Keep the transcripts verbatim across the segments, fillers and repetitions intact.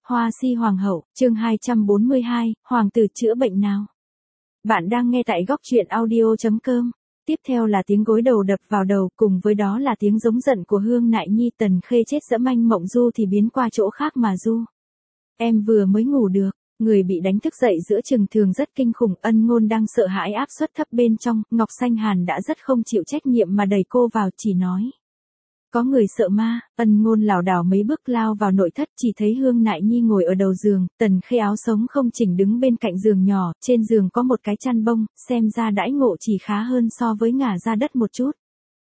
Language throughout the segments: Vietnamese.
Hoa si hoàng hậu, chương hai trăm bốn mươi hai, hoàng tử chữa bệnh nào. Bạn đang nghe tại góc truyện audio chấm com. Tiếp theo là tiếng gối đầu đập vào đầu, cùng với đó là tiếng giống giận của Hương Nại Nhi. Tần Khê chết dẫm anh Mộng Du thì biến qua chỗ khác mà du. Em vừa mới ngủ được, người bị đánh thức dậy giữa chừng thường rất kinh khủng. Ân Ngôn đang sợ hãi áp suất thấp bên trong, Ngọc Xanh Hàn đã rất không chịu trách nhiệm mà đẩy cô vào, chỉ nói. Có người sợ ma. Ân Ngôn lảo đảo mấy bước lao vào nội thất, chỉ thấy Hương Nại Nhi ngồi ở đầu giường, Tần Khê áo sống không chỉnh đứng bên cạnh giường nhỏ, trên giường có một cái chăn bông, xem ra đãi ngộ chỉ khá hơn so với ngả ra đất một chút.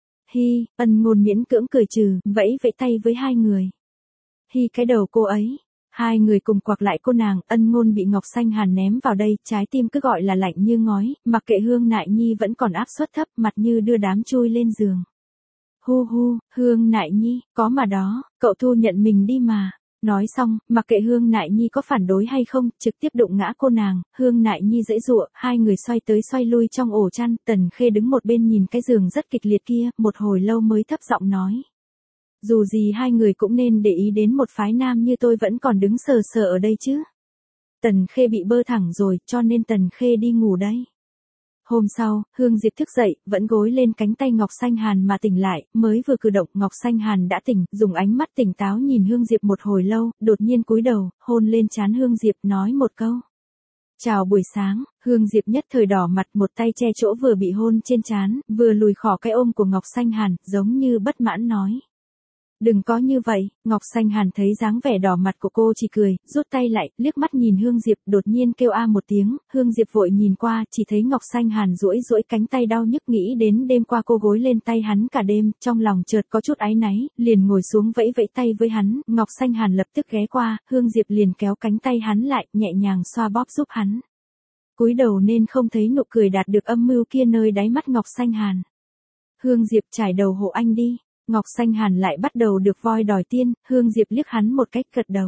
Hi, Ân Ngôn miễn cưỡng cười trừ, vẫy vẫy tay với hai người. Hi cái đầu cô ấy. Hai người cùng quặc lại cô nàng. Ân Ngôn bị Ngọc Xanh Hàn ném vào đây, trái tim cứ gọi là lạnh như ngói, mặc kệ Hương Nại Nhi vẫn còn áp suất thấp, mặt như đưa đám chui lên giường. Hu hu, Hương Nại Nhi, có mà đó, cậu thu nhận mình đi mà. Nói xong, mặc kệ Hương Nại Nhi có phản đối hay không, trực tiếp đụng ngã cô nàng. Hương Nại Nhi giãy giụa, hai người xoay tới xoay lui trong ổ chăn. Tần Khê đứng một bên nhìn cái giường rất kịch liệt kia, một hồi lâu mới thấp giọng nói. Dù gì hai người cũng nên để ý đến một phái nam như tôi vẫn còn đứng sờ sờ ở đây chứ. Tần Khê bị bơ thẳng rồi, cho nên Tần Khê đi ngủ đây. Hôm sau, Hương Diệp thức dậy, vẫn gối lên cánh tay Ngọc Xanh Hàn mà tỉnh lại, mới vừa cử động, Ngọc Xanh Hàn đã tỉnh, dùng ánh mắt tỉnh táo nhìn Hương Diệp một hồi lâu, đột nhiên cúi đầu, hôn lên trán Hương Diệp, nói một câu. Chào buổi sáng. Hương Diệp nhất thời đỏ mặt, một tay che chỗ vừa bị hôn trên trán, vừa lùi khỏi cái ôm của Ngọc Xanh Hàn, giống như bất mãn nói. Đừng có như vậy. Ngọc Xanh Hàn thấy dáng vẻ đỏ mặt của cô chỉ cười, rút tay lại, liếc mắt nhìn Hương Diệp, đột nhiên kêu a một tiếng. Hương Diệp vội nhìn qua, chỉ thấy Ngọc Xanh Hàn duỗi duỗi cánh tay đau nhức, nghĩ đến đêm qua cô gối lên tay hắn cả đêm, trong lòng chợt có chút áy náy, liền ngồi xuống vẫy vẫy tay với hắn. Ngọc Xanh Hàn lập tức ghé qua, Hương Diệp liền kéo cánh tay hắn lại, nhẹ nhàng xoa bóp giúp hắn. Cúi đầu nên không thấy nụ cười đạt được âm mưu kia nơi đáy mắt Ngọc Xanh Hàn. Hương Diệp trải đầu hộ anh đi. Ngọc Xanh Hàn lại bắt đầu được voi đòi tiên. Hương Diệp liếc hắn một cách gật đầu.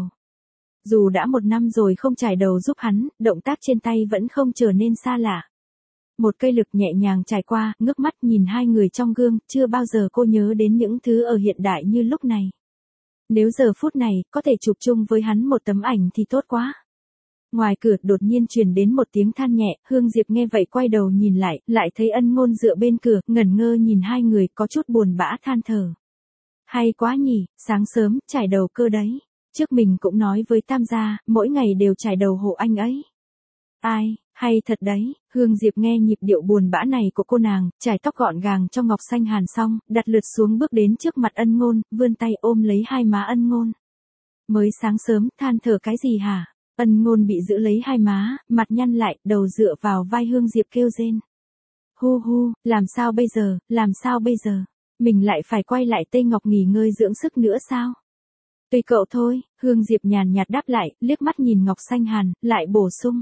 Dù đã một năm rồi không trải đầu giúp hắn, động tác trên tay vẫn không trở nên xa lạ. Một cây lực nhẹ nhàng trải qua, ngước mắt nhìn hai người trong gương, chưa bao giờ cô nhớ đến những thứ ở hiện đại như lúc này. Nếu giờ phút này, có thể chụp chung với hắn một tấm ảnh thì tốt quá. Ngoài cửa đột nhiên truyền đến một tiếng than nhẹ, Hương Diệp nghe vậy quay đầu nhìn lại, lại thấy Ân Ngôn dựa bên cửa, ngẩn ngơ nhìn hai người, có chút buồn bã than thở. Hay quá nhỉ, sáng sớm, trải đầu cơ đấy. Trước mình cũng nói với Tam gia, mỗi ngày đều trải đầu hộ anh ấy. Ai, hay thật đấy. Hương Diệp nghe nhịp điệu buồn bã này của cô nàng, trải tóc gọn gàng cho Ngọc Xanh Hàn xong, đặt lượt xuống bước đến trước mặt Ân Ngôn, vươn tay ôm lấy hai má Ân Ngôn. Mới sáng sớm, than thở cái gì hả? Ân Ngôn bị giữ lấy hai má, mặt nhăn lại, đầu dựa vào vai Hương Diệp kêu rên. Hu hu, làm sao bây giờ, làm sao bây giờ? Mình lại phải quay lại Tây Ngọc nghỉ ngơi dưỡng sức nữa sao? Tùy cậu thôi. Hương Diệp nhàn nhạt đáp lại, liếc mắt nhìn Ngọc Xanh Hàn, lại bổ sung.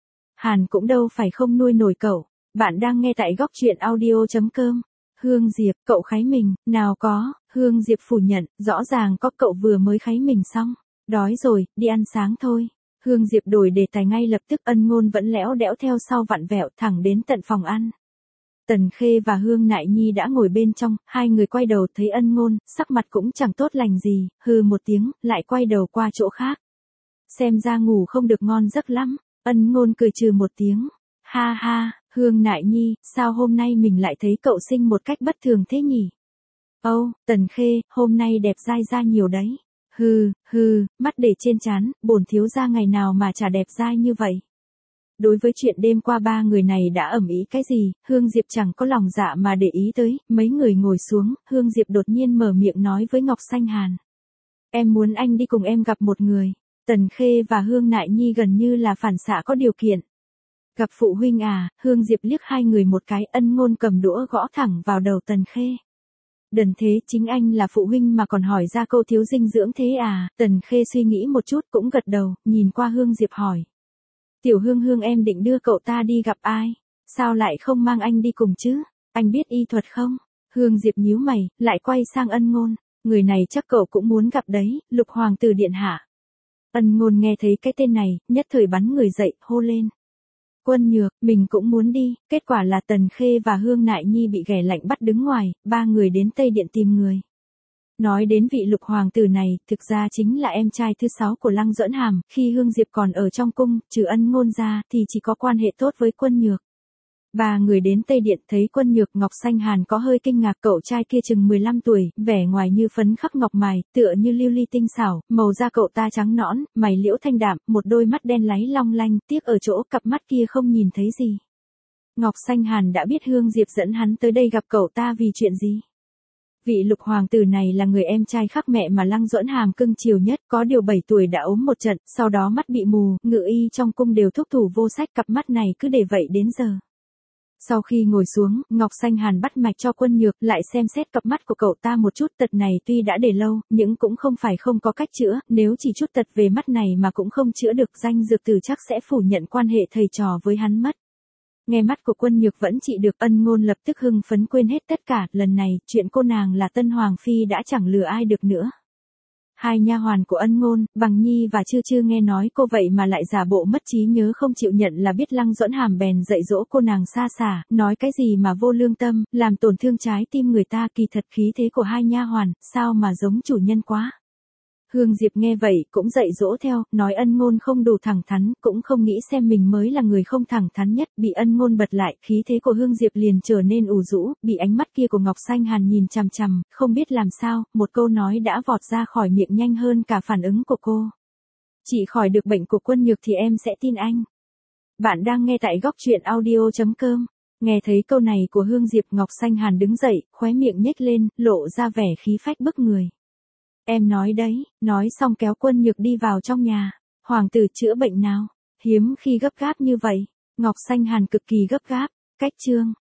Hàn cũng đâu phải không nuôi nổi cậu. Bạn đang nghe tại góc truyện audio chấm com. Hương Diệp, cậu kháy mình, nào có. Hương Diệp phủ nhận, rõ ràng có, cậu vừa mới kháy mình xong. Đói rồi, đi ăn sáng thôi. Hương Diệp đổi đề tài ngay lập tức. Ân Ngôn vẫn lẽo đẽo theo sau vặn vẹo thẳng đến tận phòng ăn. Tần Khê và Hương Nại Nhi đã ngồi bên trong, hai người quay đầu thấy Ân Ngôn, sắc mặt cũng chẳng tốt lành gì, hừ một tiếng, lại quay đầu qua chỗ khác. Xem ra ngủ không được ngon giấc lắm. Ân Ngôn cười trừ một tiếng. Ha ha, Hương Nại Nhi, sao hôm nay mình lại thấy cậu xinh một cách bất thường thế nhỉ? Âu, oh, Tần Khê, hôm nay đẹp dai ra nhiều đấy. Hừ, hừ, mắt để trên trán, bổn thiếu gia ngày nào mà chả đẹp dai như vậy. Đối với chuyện đêm qua ba người này đã ầm ĩ cái gì, Hương Diệp chẳng có lòng dạ mà để ý tới. Mấy người ngồi xuống, Hương Diệp đột nhiên mở miệng nói với Ngọc Xanh Hàn. Em muốn anh đi cùng em gặp một người. Tần Khê và Hương Nại Nhi gần như là phản xạ có điều kiện. Gặp phụ huynh à? Hương Diệp liếc hai người một cái. Ân Ngôn cầm đũa gõ thẳng vào đầu Tần Khê. Đần thế, chính anh là phụ huynh mà còn hỏi ra câu thiếu dinh dưỡng thế à? Tần Khê suy nghĩ một chút cũng gật đầu, nhìn qua Hương Diệp hỏi. Tiểu Hương Hương, em định đưa cậu ta đi gặp ai? Sao lại không mang anh đi cùng chứ? Anh biết y thuật không? Hương Diệp nhíu mày, lại quay sang Ân Ngôn. Người này chắc cậu cũng muốn gặp đấy, Lục Hoàng tử điện hạ. Ân Ngôn nghe thấy cái tên này, nhất thời bắn người dậy, hô lên. Quân Nhược, mình cũng muốn đi. Kết quả là Tần Khê và Hương Nại Nhi bị ghẻ lạnh bắt đứng ngoài, ba người đến Tây Điện tìm người. Nói đến vị Lục hoàng tử này, thực ra chính là em trai thứ sáu của Lăng Duẫn Hàm, khi Hương Diệp còn ở trong cung, trừ Ân Ngôn ra, thì chỉ có quan hệ tốt với Quân Nhược. Ba người đến Tây Điện thấy Quân Nhược, Ngọc Xanh Hàn có hơi kinh ngạc, cậu trai kia chừng mười lăm tuổi, vẻ ngoài như phấn khắc ngọc mài, tựa như lưu ly tinh xảo, màu da cậu ta trắng nõn, mày liễu thanh đạm, một đôi mắt đen láy long lanh, tiếc ở chỗ cặp mắt kia không nhìn thấy gì. Ngọc Xanh Hàn đã biết Hương Diệp dẫn hắn tới đây gặp cậu ta vì chuyện gì. Vị Lục hoàng tử này là người em trai khác mẹ mà Lăng Duẫn Hàm cưng chiều nhất, có điều bảy tuổi đã ốm một trận, sau đó mắt bị mù, ngự y trong cung đều thúc thủ vô sách, cặp mắt này cứ để vậy đến giờ. Sau khi ngồi xuống, Ngọc Xanh Hàn bắt mạch cho Quân Nhược, lại xem xét cặp mắt của cậu ta một chút, tật này tuy đã để lâu, nhưng cũng không phải không có cách chữa, nếu chỉ chút tật về mắt này mà cũng không chữa được, danh dược tử chắc sẽ phủ nhận quan hệ thầy trò với hắn mất. Nghe mắt của Quân Nhược vẫn trị được, Ân Ngôn lập tức hưng phấn quên hết tất cả, lần này, chuyện cô nàng là Tân Hoàng Phi đã chẳng lừa ai được nữa. Hai nha hoàn của Ân Ngôn, Bằng Nhi và Chư Chư nghe nói cô vậy mà lại giả bộ mất trí nhớ không chịu nhận là biết Lăng Duẫn Hàm, bèn dạy dỗ cô nàng xa xả, nói cái gì mà vô lương tâm, làm tổn thương trái tim người ta, kỳ thật khí thế của hai nha hoàn, sao mà giống chủ nhân quá. Hương Diệp nghe vậy, cũng dạy dỗ theo, nói Ân Ngôn không đủ thẳng thắn, cũng không nghĩ xem mình mới là người không thẳng thắn nhất, bị Ân Ngôn bật lại, khí thế của Hương Diệp liền trở nên ủ rũ, bị ánh mắt kia của Ngọc Xanh Hàn nhìn chằm chằm, không biết làm sao, một câu nói đã vọt ra khỏi miệng nhanh hơn cả phản ứng của cô. Chỉ khỏi được bệnh của Quân Nhược thì em sẽ tin anh. Bạn đang nghe tại góc truyện audio chấm com. Nghe thấy câu này của Hương Diệp, Ngọc Xanh Hàn đứng dậy, khóe miệng nhếch lên, lộ ra vẻ khí phách bức người. Em nói đấy, nói xong kéo Quân Nhược đi vào trong nhà. Hoàng tử chữa bệnh nào? Hiếm khi gấp gáp như vậy. Ngọc Xanh Hàn cực kỳ gấp gáp. Cách chương.